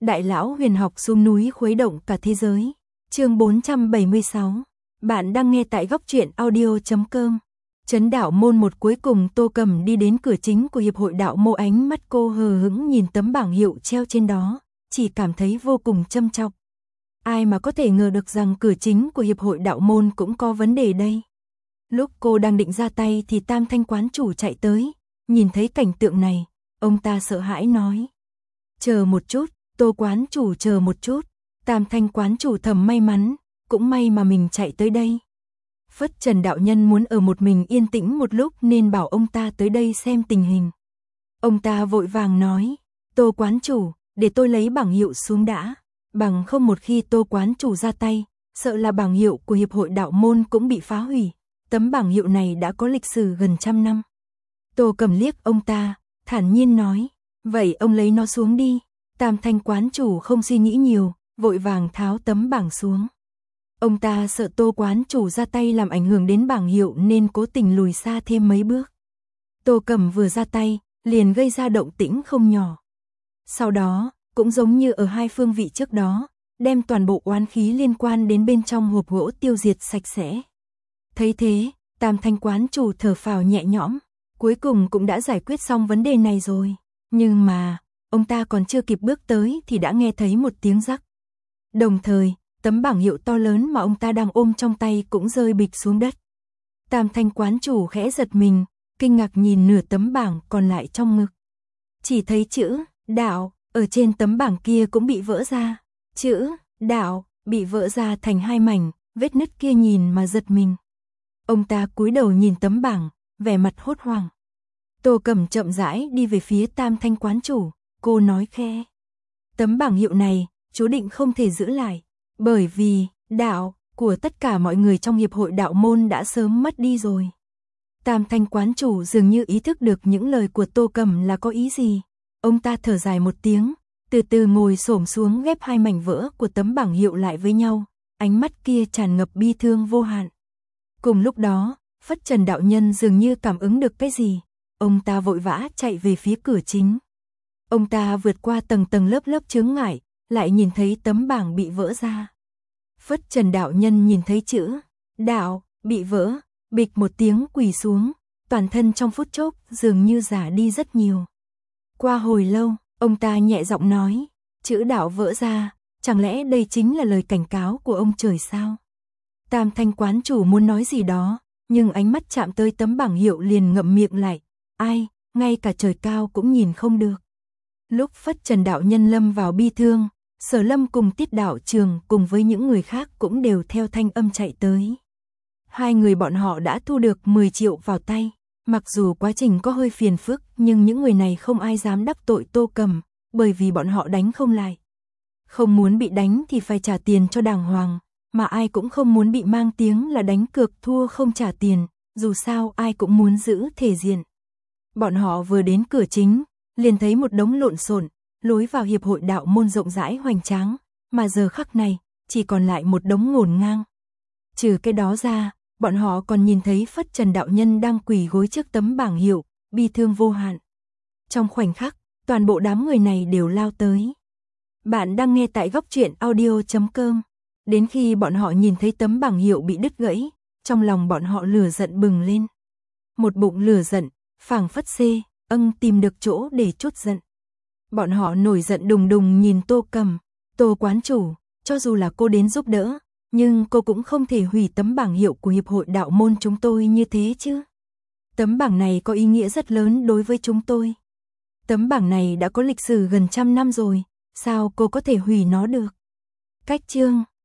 Đại lão huyền học xuống núi khuấy động cả thế giới. Chương 476. Bạn đang nghe tại góc truyện audio.com. Trấn đạo môn một cuối cùng Tô Cầm đi đến cửa chính của hiệp hội đạo mô, ánh mắt cô hờ hững nhìn tấm bảng hiệu treo trên đó, chỉ cảm thấy vô cùng châm chọc. Ai mà có thể ngờ được rằng cửa chính của hiệp hội đạo môn cũng có vấn đề đây. Lúc cô đang định ra tay thì Tam Thanh quán chủ chạy tới, nhìn thấy cảnh tượng này, ông ta sợ hãi nói: "Chờ một chút, Tô quán chủ chờ một chút." Tam Thanh quán chủ thầm may mắn, cũng may mà mình chạy tới đây. Phất Trần đạo nhân muốn ở một mình yên tĩnh một lúc nên bảo ông ta tới đây xem tình hình. Ông ta vội vàng nói: "Tô quán chủ, để tôi lấy bảng hiệu xuống đã, bằng không một khi Tô quán chủ ra tay, sợ là bảng hiệu của hiệp hội đạo môn cũng bị phá hủy. Tấm bảng hiệu này đã có lịch sử gần 100 năm." Tô Cầm liếc ông ta, thản nhiên nói: "Vậy ông lấy nó xuống đi." Tam Thanh quán chủ không suy nghĩ nhiều, vội vàng tháo tấm bảng xuống. Ông ta sợ Tô quán chủ ra tay làm ảnh hưởng đến bảng hiệu nên cố tình lùi xa thêm mấy bước. Tô Cầm vừa ra tay, liền gây ra động tĩnh không nhỏ. Sau đó, cũng giống như ở hai phương vị trước đó, đem toàn bộ oán khí liên quan đến bên trong hộp gỗ tiêu diệt sạch sẽ. Thấy thế, Tam Thanh quán chủ thở phào nhẹ nhõm, cuối cùng cũng đã giải quyết xong vấn đề này rồi. Nhưng mà, ông ta còn chưa kịp bước tới thì đã nghe thấy một tiếng rắc. Đồng thời, tấm bảng hiệu to lớn mà ông ta đang ôm trong tay cũng rơi bịch xuống đất. Tam Thanh quán chủ khẽ giật mình, kinh ngạc nhìn nửa tấm bảng còn lại trong ngực. Chỉ thấy chữ đạo ở trên tấm bảng kia cũng bị vỡ ra. Chữ đạo bị vỡ ra thành hai mảnh, vết nứt kia nhìn mà giật mình. Ông ta cúi đầu nhìn tấm bảng, vẻ mặt hốt hoảng. Tô Cầm chậm rãi đi về phía Tam Thanh quán chủ, cô nói khẽ: "Tấm bảng hiệu này, chú định không thể giữ lại, bởi vì đạo của tất cả mọi người trong hiệp hội đạo môn đã sớm mất đi rồi." Tam Thanh quán chủ dường như ý thức được những lời của Tô Cầm là có ý gì. Ông ta thở dài một tiếng, từ từ ngồi xổm xuống ghép hai mảnh vỡ của tấm bảng hiệu lại với nhau, ánh mắt kia tràn ngập bi thương vô hạn. Cùng lúc đó, Phất Trần đạo nhân dường như cảm ứng được cái gì, ông ta vội vã chạy về phía cửa chính. Ông ta vượt qua tầng tầng lớp lớp chướng ngại, lại nhìn thấy tấm bảng bị vỡ ra. Phất Trần đạo nhân nhìn thấy chữ đạo bị vỡ, bịch một tiếng quỳ xuống, toàn thân trong phút chốc dường như già đi rất nhiều. Qua hồi lâu, ông ta nhẹ giọng nói: "Chữ đạo vỡ ra, chẳng lẽ đây chính là lời cảnh cáo của ông trời sao?" Tam Thanh quán chủ muốn nói gì đó, nhưng ánh mắt chạm tới tấm bảng hiệu liền ngậm miệng lại. Ai, ngay cả trời cao cũng nhìn không được. Lúc Phất Trần đạo nhân lâm vào bi thương, Sở Lâm cùng Tiết đạo trường cùng với những người khác cũng đều theo thanh âm chạy tới. Hai người bọn họ đã thu được 10 triệu vào tay. Mặc dù quá trình có hơi phiền phức, nhưng những người này không ai dám đắc tội Tô Cầm, bởi vì bọn họ đánh không lại. Không muốn bị đánh thì phải trả tiền cho đàng hoàng, mà ai cũng không muốn bị mang tiếng là đánh cược thua không trả tiền, dù sao ai cũng muốn giữ thể diện. Bọn họ vừa đến cửa chính, liền thấy một đống lộn xộn, lối vào hiệp hội đạo môn rộng rãi hoành tráng, mà giờ khắc này, chỉ còn lại một đống ngổn ngang. Trừ cái đó ra, bọn họ còn nhìn thấy Phất Trần đạo nhân đang quỳ gối trước tấm bảng hiệu, bi thương vô hạn. Trong khoảnh khắc, toàn bộ đám người này đều lao tới. Bạn đang nghe tại góc truyện audio.com. Đến khi bọn họ nhìn thấy tấm bảng hiệu bị đứt gãy, trong lòng bọn họ lửa giận bừng lên. Một bụng lửa giận, phảng phất tìm được chỗ để trút giận. Bọn họ nổi giận đùng đùng nhìn Tô Cầm: "Tô quán chủ, cho dù là cô đến giúp đỡ, nhưng cô cũng không thể hủy tấm bảng hiệu của hiệp hội đạo môn chúng tôi như thế chứ. Tấm bảng này có ý nghĩa rất lớn đối với chúng tôi. Tấm bảng này đã có lịch sử gần 100 năm rồi, sao cô có thể hủy nó được?" Cách chương